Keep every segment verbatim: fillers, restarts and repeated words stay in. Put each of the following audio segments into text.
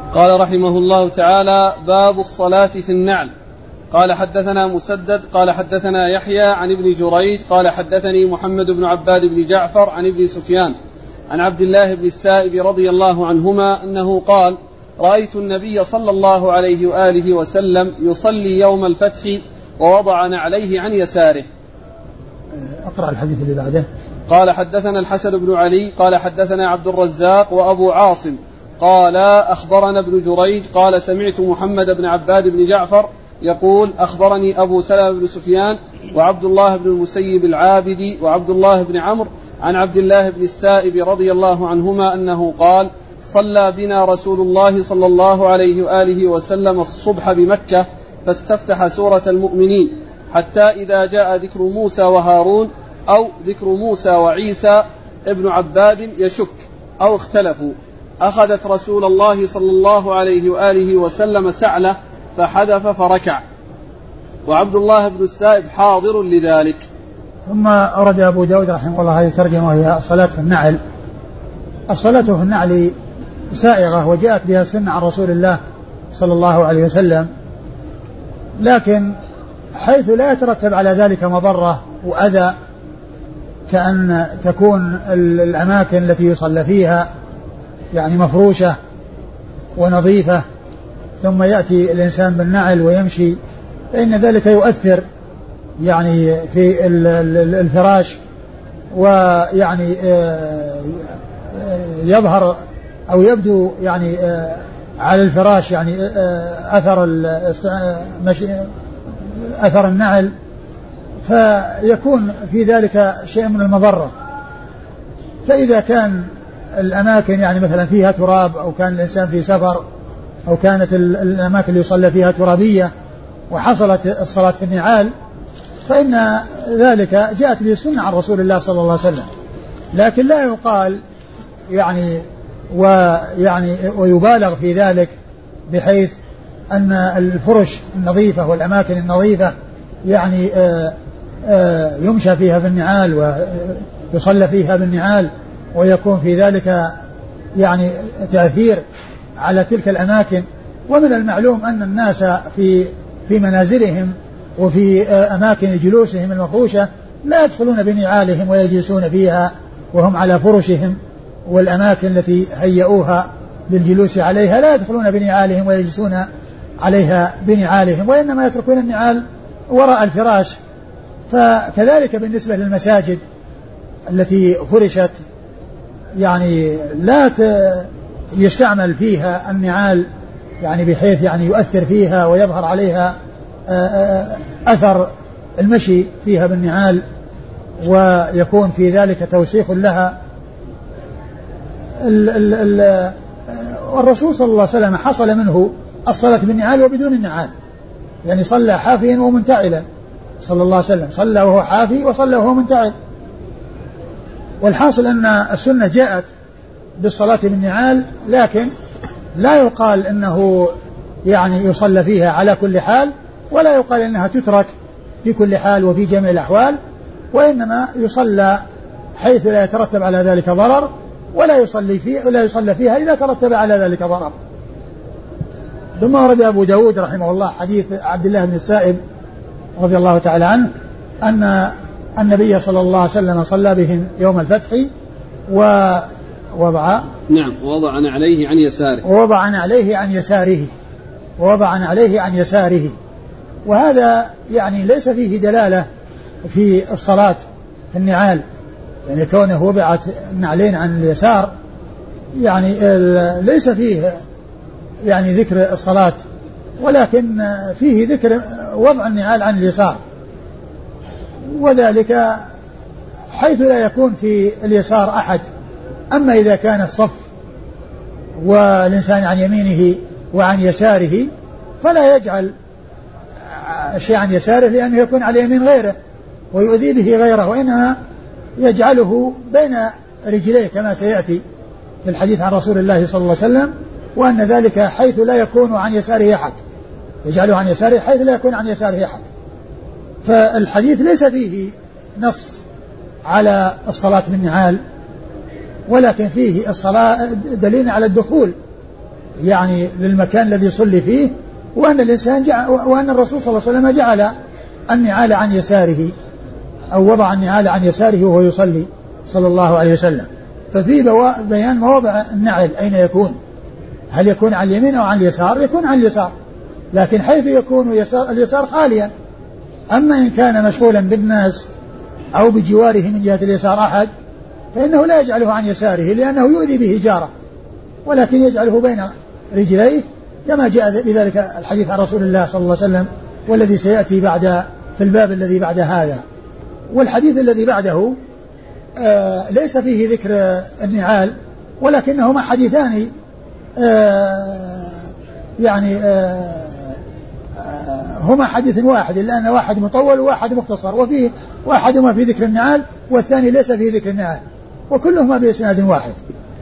قال رحمه الله تعالى: باب الصلاة في النعل. قال حدثنا مسدد قال حدثنا يحيى عن ابن جريج قال حدثني محمد بن عباد بن جعفر عن ابن سفيان عن عبد الله بن السائب رضي الله عنهما أنه قال: رأيت النبي صلى الله عليه وآله وسلم يصلي يوم الفتح ووضع نعليه عن يساره. أقرأ الحديث اللي بعده. قال حدثنا الحسن بن علي قال حدثنا عبد الرزاق وأبو عاصم قال أخبرنا ابن جريج قال سمعت محمد بن عباد بن جعفر يقول: أخبرني أبو سلمة بن سفيان وعبد الله بن المسيب العابدي وعبد الله بن عمرو عن عبد الله بن السائب رضي الله عنهما أنه قال: صلى بنا رسول الله صلى الله عليه وآله وسلم الصبح بمكة فاستفتح سورة المؤمنين حتى إذا جاء ذكر موسى وهارون أو ذكر موسى وعيسى ابن عباد يشك أو اختلفوا أخذت رسول الله صلى الله عليه وآله وسلم سعلة فحدث فركع، وعبد الله بن السائب حاضر لذلك. ثم أورد أبو داود رحمه الله هذه الترجمة وهي الصلاة في النعل. الصلاة في النعل سائغة وجاءت بها السنة عن رسول الله صلى الله عليه وسلم، لكن حيث لا يترتب على ذلك مضرة وأذى، كأن تكون الأماكن التي يصلى فيها يعني مفروشة ونظيفة ثم يأتي الإنسان بالنعل ويمشي، فإن ذلك يؤثر يعني في الفراش، ويعني يظهر أو يبدو يعني على الفراش يعني أثر أثر النعل، فيكون في ذلك شيء من المضرة. فإذا كان الأماكن يعني مثلا فيها تراب أو كان الإنسان في سفر أو كانت الأماكن اللي يصلى فيها ترابية وحصلت الصلاة في النعال، فإن ذلك جاءت به السنة عن رسول الله صلى الله عليه وسلم، لكن لا يقال يعني ويعني ويبالغ في ذلك بحيث أن الفرش النظيفة والأماكن النظيفة يعني آآ آآ يمشى فيها بالنعال ويصلى فيها بالنعال، ويكون في ذلك يعني تأثير على تلك الأماكن. ومن المعلوم أن الناس في في منازلهم وفي أماكن جلوسهم المفروشة لا يدخلون بنعالهم ويجلسون فيها وهم على فرشهم، والأماكن التي هيئوها للجلوس عليها لا يدخلون بنعالهم ويجلسون عليها بنعالهم، وإنما يتركون النعال وراء الفراش. فكذلك بالنسبة للمساجد التي فرشت يعني لا يستعمل فيها النعال يعني بحيث يعني يؤثر فيها ويظهر عليها أثر المشي فيها بالنعال ويكون في ذلك توسيخ لها. والرسول صلى الله عليه وسلم حصل منه الصلاة بالنعال وبدون النعال، يعني صلى حافيا ومنتعلا صلى الله عليه وسلم، صلى وهو حافي وصلى وهو منتعل. والحاصل أن السنة جاءت بالصلاة بالنعال، لكن لا يقال أنه يعني يصلى فيها على كل حال، ولا يقال أنها تترك في كل حال وفي جميع الأحوال، وإنما يصلى حيث لا يترتب على ذلك ضرر، ولا يصلي فيه ولا يصلى فيها إذا ترتب على ذلك ضرر. ثم ورد أبو داود رحمه الله حديث عبد الله بن السائب رضي الله تعالى عنه أن النبي صلى الله عليه وسلم صلى بهم يوم الفتح ووضع نعم ووضع عليه عن يساره ووضع عليه عن يساره ووضع عليه عن يساره وهذا يعني ليس فيه دلالة في الصلاة في النعال، يعني كونه وضعت النعلين عن اليسار يعني ليس فيه يعني ذكر الصلاة، ولكن فيه ذكر وضع النعال عن اليسار، وذلك حيث لا يكون في اليسار أحد. أما إذا كان الصف والإنسان عن يمينه وعن يساره فلا يجعل شيء عن يساره لأنه يكون على يمين غيره ويؤذي به غيره، وإنما يجعله بين رجليه كما سيأتي في الحديث عن رسول الله صلى الله عليه وسلم، وأن ذلك حيث لا يكون عن يساره أحد، يجعله عن يساره حيث لا يكون عن يساره أحد. فالحديث ليس فيه نص على الصلاة بالنعال، ولكن فيه الصلاة دليل على الدخول، يعني للمكان الذي صلي فيه، وأن الإنسان جعل وأن الرسول صلى الله عليه وسلم جعل النعال عن يساره أو وضع النعال عن يساره وهو يصلي صلى الله عليه وسلم. ففي بيان مواضع النعل أين يكون، هل يكون عن اليمين أو عن اليسار؟ يكون عن اليسار، لكن حيث يكون يسار اليسار خاليا. أما إن كان مشغولا بالناس أو بجواره من جهة اليسار أحد فإنه لا يجعله عن يساره لأنه يؤذي به جاره، ولكن يجعله بين رجليه كما جاء بذلك الحديث عن رسول الله صلى الله عليه وسلم والذي سيأتي بعد في الباب الذي بعد هذا. والحديث الذي بعده آه ليس فيه ذكر النعال، ولكنهما حديثان آه يعني آه آه هما حديث واحد، لأن واحد مطول وواحد مختصر، وفيه واحدهما في ذكر النعال والثاني ليس فيه ذكر النعال، وكلهما بإسناد واحد.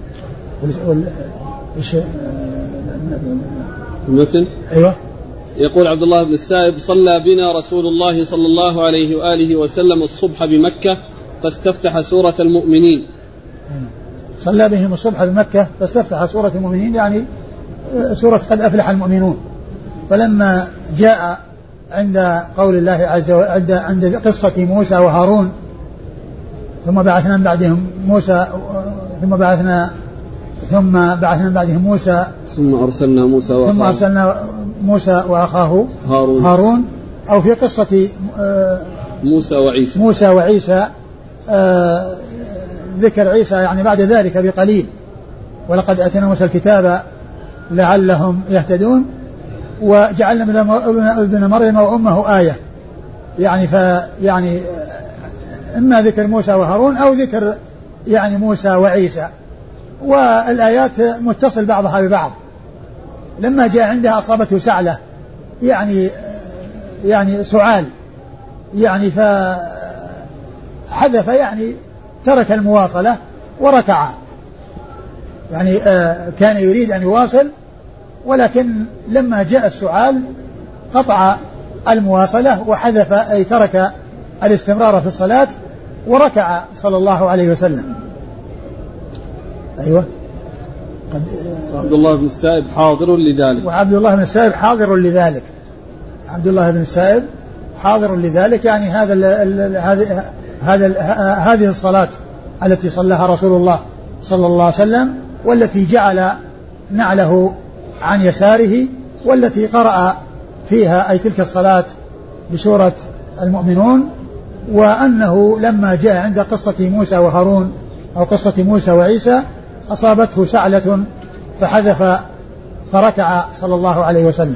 المتن أيوة. يقول عبد الله بن السائب: صلى بنا رسول الله صلى الله عليه وآله وسلم الصبح بمكة فاستفتح سورة المؤمنين. صلى بهم الصبح بمكة فاستفتح سورة المؤمنين، يعني سورة قد أفلح المؤمنون. فلما جاء عند قول الله عز وجل عند, عند قصة موسى وهارون ثم بعثنا من بعدهم موسى ثم بعثنا ثم بعثنا من بعدهم موسى ثم أرسلنا موسى وأخاه ثم أرسلنا موسى وأخاه هارون, هارون أو في قصة موسى وعيسى موسى وعيسى ذكر عيسى يعني بعد ذلك بقليل: ولقد أتينا موسى الكتاب لعلهم يهتدون وجعلنا ابن مريم وأمه آية، يعني فيعني إما ذكر موسى وهارون أو ذكر يعني موسى وعيسى، والآيات متصل بعضها ببعض. لما جاء عندها أصابته سعلة يعني يعني سعال يعني فحذف يعني ترك المواصلة وركع، يعني آه كان يريد أن يواصل، ولكن لما جاء السعال قطع المواصلة وحذف أي ترك الاستمرار في الصلاة وركع صلى الله عليه وسلم. أيوة. قد عبد الله بن السائب حاضر لذلك وعبد الله بن السائب حاضر لذلك عبد الله بن السائب حاضر لذلك يعني هذا ال ال هذه هذا هذه الصلاة التي صلىها رسول الله صلى الله عليه وسلم، والتي جعل نعله عن يساره، والتي قرأ فيها أي تلك الصلاة بسورة المؤمنون. وأنه لما جاء عند قصة موسى وهارون أو قصة موسى وعيسى أصابته سعلة فحذف فركع صلى الله عليه وسلم.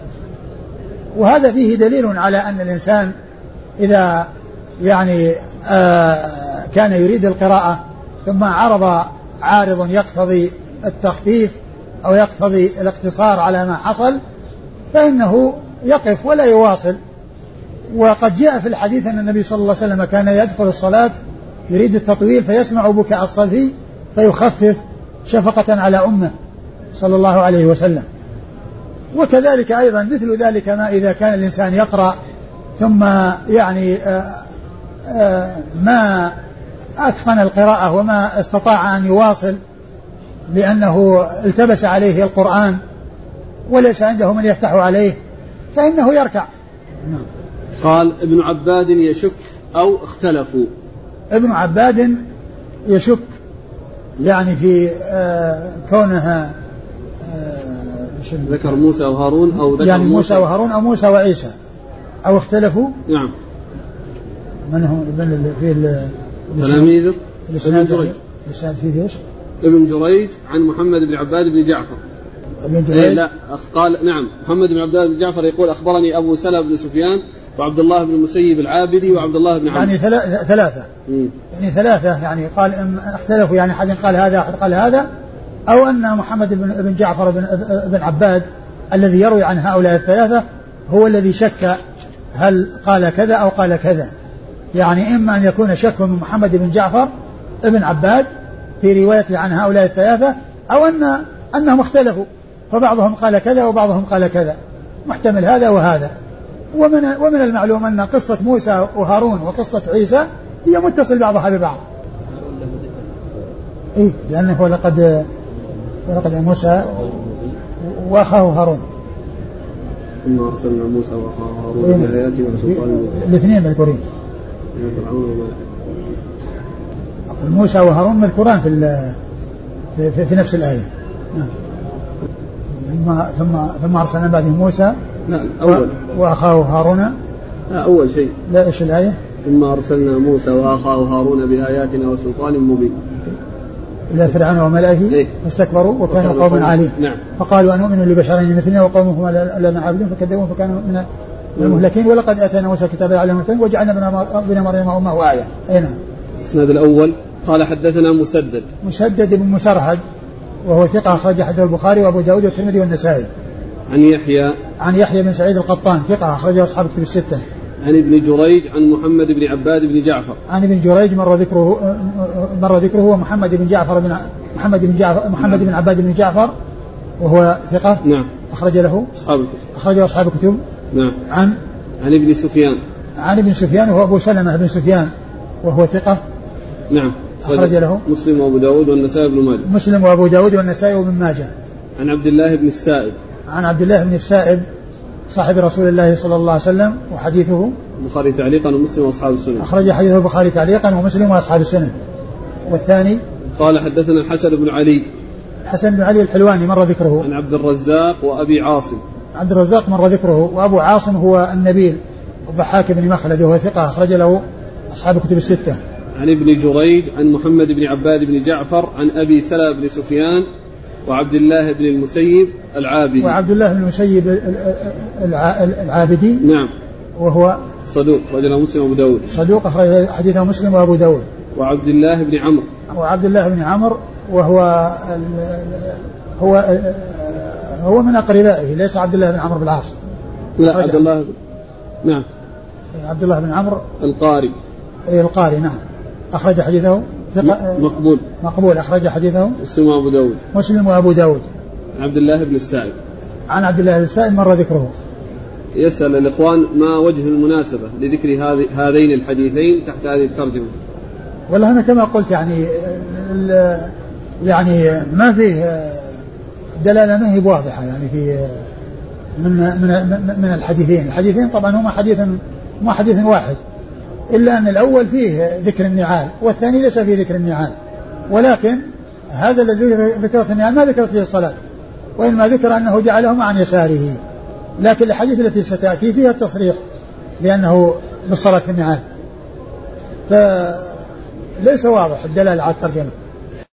وهذا فيه دليل على أن الإنسان إذا يعني آه كان يريد القراءة ثم عرض عارض يقتضي التخفيف أو يقتضي الاقتصار على ما حصل فإنه يقف ولا يواصل. وقد جاء في الحديث أن النبي صلى الله عليه وسلم كان يدخل الصلاة يريد التطويل فيسمع بكاء الصبي فيخفف شفقة على أمه صلى الله عليه وسلم. وكذلك أيضا مثل ذلك ما إذا كان الإنسان يقرأ ثم يعني آآ آآ ما أتقن القراءة وما استطاع أن يواصل لأنه التبس عليه القرآن وليس عنده من يفتح عليه فإنه يركع. نعم. قال ابن عباد يشك أو اختلفوا. ابن عباد يشك يعني في آه كونها آه ذكر موسى وهارون أو ذكر يعني موسى وهارون أو موسى وعيسى أو اختلفوا. نعم. من هم من في تلاميذ ابن جريج الإسناد فيه إيش؟ ابن جريج عن محمد بن عباد بن جعفر. ابن جريج إيه لا قال نعم محمد بن عباد بن جعفر يقول أخبرني أبو سلمة بن سفيان وعبد الله بن المسيب العابدي وعبد الله بن عمرو. يعني ثلاثة مم. يعني ثلاثة يعني قال اختلفوا يعني أحد قال هذا أحد قال هذا، أو أن محمد بن جعفر بن, بن عباد الذي يروي عن هؤلاء الثلاثة هو الذي شك هل قال كذا أو قال كذا. يعني إما أن يكون شك من محمد بن جعفر بن عباد في روايته عن هؤلاء الثلاثة، أو أن أنهم اختلفوا فبعضهم قال كذا وبعضهم قال كذا، محتمل هذا وهذا. ومن, ومن المعلوم أن قصة موسى وهارون وقصة عيسى هي متصل بعضها ببعض. إيه لأنه لقد ولقد موسى وأخاه هارون. ثم أرسلنا موسى وأخاه هارون بآياتنا وسلطان. الاثنين مذكورين. أقول موسى وهارون مذكوران في في, في نفس الآية. نعم. ثم ثم ثم أرسلنا بعدهم موسى. لا أول. وأخاه هارون. لا أول شيء. لا إيش الآية؟ ثم أرسلنا موسى وأخاه هارون بآياتنا وسلطان مبين إلى فرعون وملئه إيه؟ فاستكبروا وكانوا قوم عالين. نعم. فقالوا أنؤمن لبشرين مثلنا وقومهما لنا عابدون فكذبوا فكانوا من المهلكين. ولقد آتينا موسى كتابا على مثل وجعلنا ابن مريم أمه آية. أي نعم. الإسناد الأول قال حدثنا مسدد مسدد بن مسرهد وهو ثقة أخرج حديث البخاري وأبو داود والترمذي والنسائي. عن يحيى عن يحيى بن سعيد القطان ثقة أخرجه أصحاب الكتب الستة. عن ابن جريج عن محمد بن عباد بن جعفر. عن ابن جريج مر ذكره مر ذكره هو محمد بن جعفر بن محمد بن جعفر محمد بن عباد بن جعفر وهو ثقة. نعم. أخرج له أصحاب الكتب. أخرجه أصحاب الكتب. نعم. عن عن ابن سفيان. عن ابن سفيان وهو أبو سلمة بن سفيان وهو ثقة. نعم. أخرج له مسلم وأبو داود والنسائي بن ماجه. مسلم وأبو داود والنسائي وابن ماجه. عن عبد الله بن السائب. عن عبد الله بن السائب صاحب رسول الله صلى الله عليه وسلم وحديثه البخاري تعليقا ومسلم واصحاب السنن. أخرج حديثه البخاري تعليقا ومسلم واصحاب السنن. والثاني قال حدثنا الحسن بن علي. حسن بن علي الحلواني مر ذكره. عن عبد الرزاق وأبي عاصم. عبد الرزاق مر ذكره. وأبو عاصم هو النبيل الضحاك بن مخلد وهو ثقة أخرج له أصحاب الكتب الستة. عن ابن جريج عن محمد بن عباد بن جعفر عن أبي سلمة بن سفيان وعبد الله بن المسيب العابدي. وعبد الله بن المسيب العابدي. نعم. وهو صدوق رجل مسلم وأبو داود. صدوق أخرج حديثه مسلم وأبو داود. وعبد الله بن عمرو. وعبد الله بن عمرو وهو هو هو من أقربائه ليس عبد الله بن عمرو بالعاص. لا عبد الله بن... نعم. عبد الله بن عمرو القاري. أي القاري نعم. أخرج حديثه مقبول. مقبول أخرج حديثه مسلم وأبو داود. مسلم وأبو داود. عبد الله بن السائب. عن عبد الله بن السائب مر ذكره. يسأل الإخوان ما وجه المناسبة لذكر هذين الحديثين تحت هذه الترجمة؟ والله أنا كما قلت يعني يعني ما فيه دلالة ما هي واضحة يعني في من من من الحديثين. الحديثين طبعا هما حديث ما حديث واحد إلا أن الأول فيه ذكر النعال والثاني ليس فيه ذكر النعال. ولكن هذا الذي ذكرت النعال ما ذكرت فيه الصلاة وإنما ذكر أنه جعلهما عن يساره. لكن الحديث التي ستأتي فيها التصريح بأنه بالصلاة في النعال فليس واضح الدلالة على الترجمة.